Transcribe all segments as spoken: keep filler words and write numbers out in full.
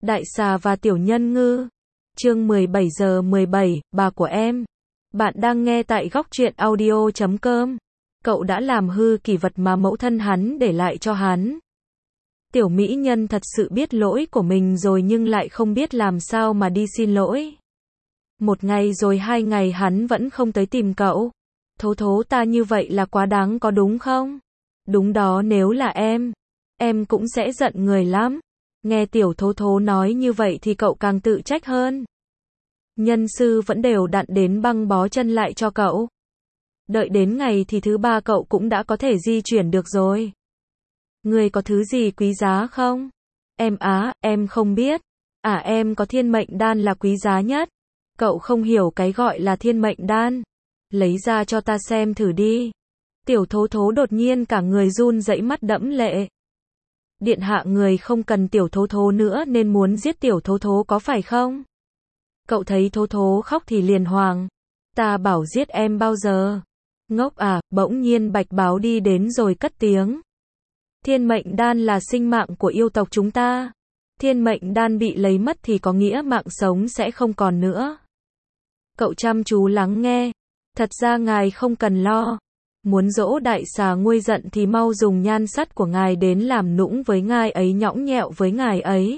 Đại xà và tiểu nhân ngư. Chương mười bảy giờ mười bảy, bà của em. Bạn đang nghe tại góc truyện audio chấm com. Cậu đã làm hư kỷ vật mà mẫu thân hắn để lại cho hắn. Tiểu mỹ nhân thật sự biết lỗi của mình rồi nhưng lại không biết làm sao mà đi xin lỗi. Một ngày rồi hai ngày hắn vẫn không tới tìm cậu. Thố thố ta như vậy là quá đáng có đúng không? Đúng đó, nếu là em, em cũng sẽ giận người lắm. Nghe tiểu thố thố nói như vậy thì cậu càng tự trách hơn. Nhân sư vẫn đều đặn đến băng bó chân lại cho cậu. Đợi đến ngày thì thứ ba cậu cũng đã có thể di chuyển được rồi. Người có thứ gì quý giá không? Em á, em không biết. À, em có thiên mệnh đan là quý giá nhất. Cậu không hiểu cái gọi là thiên mệnh đan. Lấy ra cho ta xem thử đi. Tiểu thố thố đột nhiên cả người run rẩy, mắt đẫm lệ. Điện hạ, người không cần tiểu thố thố nữa nên muốn giết tiểu thố thố có phải không? Cậu thấy thố thố khóc thì liền hoàng. Ta bảo giết em bao giờ? Ngốc à, bỗng nhiên bạch báo đi đến rồi cất tiếng. Thiên mệnh đan là sinh mạng của yêu tộc chúng ta. Thiên mệnh đan bị lấy mất thì có nghĩa mạng sống sẽ không còn nữa. Cậu chăm chú lắng nghe. Thật ra ngài không cần lo. Muốn dỗ đại xà nguôi giận thì mau dùng nhan sắt của ngài đến làm nũng với ngài ấy, nhõng nhẽo với ngài ấy.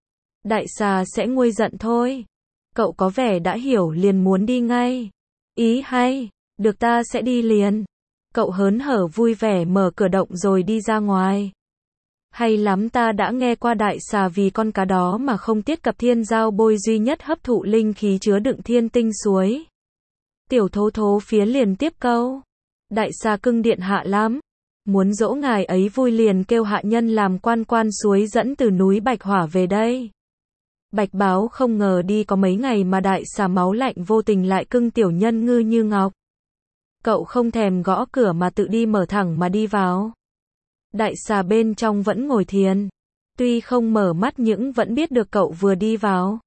Đại xà sẽ nguôi giận thôi. Cậu có vẻ đã hiểu liền muốn đi ngay. Ý hay, được ta sẽ đi liền. Cậu hớn hở vui vẻ mở cửa động rồi đi ra ngoài. Hay lắm, ta đã nghe qua đại xà vì con cá đó mà không tiết cập thiên giao bôi duy nhất hấp thụ linh khí chứa đựng thiên tinh suối. Tiểu thố thố phía liền tiếp câu. Đại xà cưng điện hạ lắm. Muốn dỗ ngài ấy vui liền kêu hạ nhân làm quan quan suối dẫn từ núi Bạch Hỏa về đây. Bạch báo không ngờ đi có mấy ngày mà đại xà máu lạnh vô tình lại cưng tiểu nhân ngư như ngọc. Cậu không thèm gõ cửa mà tự đi mở thẳng mà đi vào. Đại xà bên trong vẫn ngồi thiền. Tuy không mở mắt nhưng vẫn biết được cậu vừa đi vào.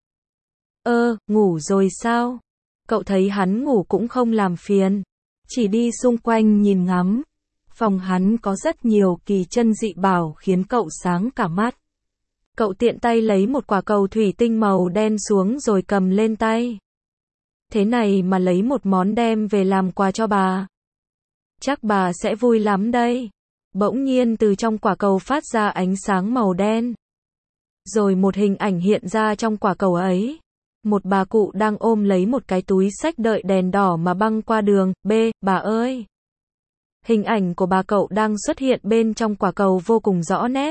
Ơ, ngủ rồi sao? Cậu thấy hắn ngủ cũng không làm phiền. Chỉ đi xung quanh nhìn ngắm. Phòng hắn có rất nhiều kỳ chân dị bảo khiến cậu sáng cả mắt. Cậu tiện tay lấy một quả cầu thủy tinh màu đen xuống rồi cầm lên tay. Thế này mà lấy một món đem về làm quà cho bà. Chắc bà sẽ vui lắm đây. Bỗng nhiên từ trong quả cầu phát ra ánh sáng màu đen. Rồi một hình ảnh hiện ra trong quả cầu ấy. Một bà cụ đang ôm lấy một cái túi xách đợi đèn đỏ mà băng qua đường. B, bà ơi! Hình ảnh của bà cậu đang xuất hiện bên trong quả cầu vô cùng rõ nét.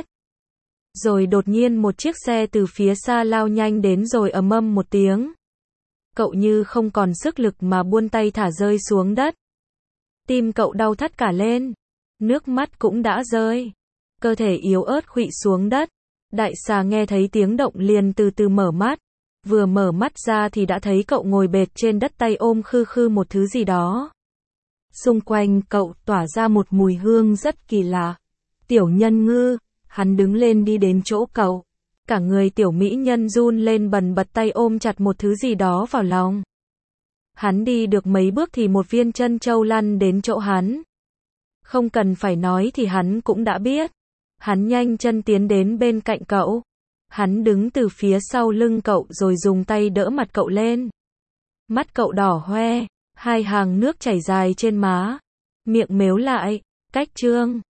Rồi đột nhiên một chiếc xe từ phía xa lao nhanh đến rồi ầm ầm một tiếng. Cậu như không còn sức lực mà buông tay thả rơi xuống đất. Tim cậu đau thắt cả lên. Nước mắt cũng đã rơi. Cơ thể yếu ớt khuỵu xuống đất. Đại xà nghe thấy tiếng động liền từ từ mở mắt. Vừa mở mắt ra thì đã thấy cậu ngồi bệt trên đất, tay ôm khư khư một thứ gì đó. Xung quanh cậu tỏa ra một mùi hương rất kỳ lạ. Tiểu nhân ngư, hắn đứng lên đi đến chỗ cậu. Cả người tiểu mỹ nhân run lên bần bật, tay ôm chặt một thứ gì đó vào lòng. Hắn đi được mấy bước thì một viên chân châu lăn đến chỗ hắn. Không cần phải nói thì hắn cũng đã biết. Hắn nhanh chân tiến đến bên cạnh cậu. Hắn đứng từ phía sau lưng cậu rồi dùng tay đỡ mặt cậu lên. Mắt cậu đỏ hoe, hai hàng nước chảy dài trên má. Miệng mếu lại, cách trương.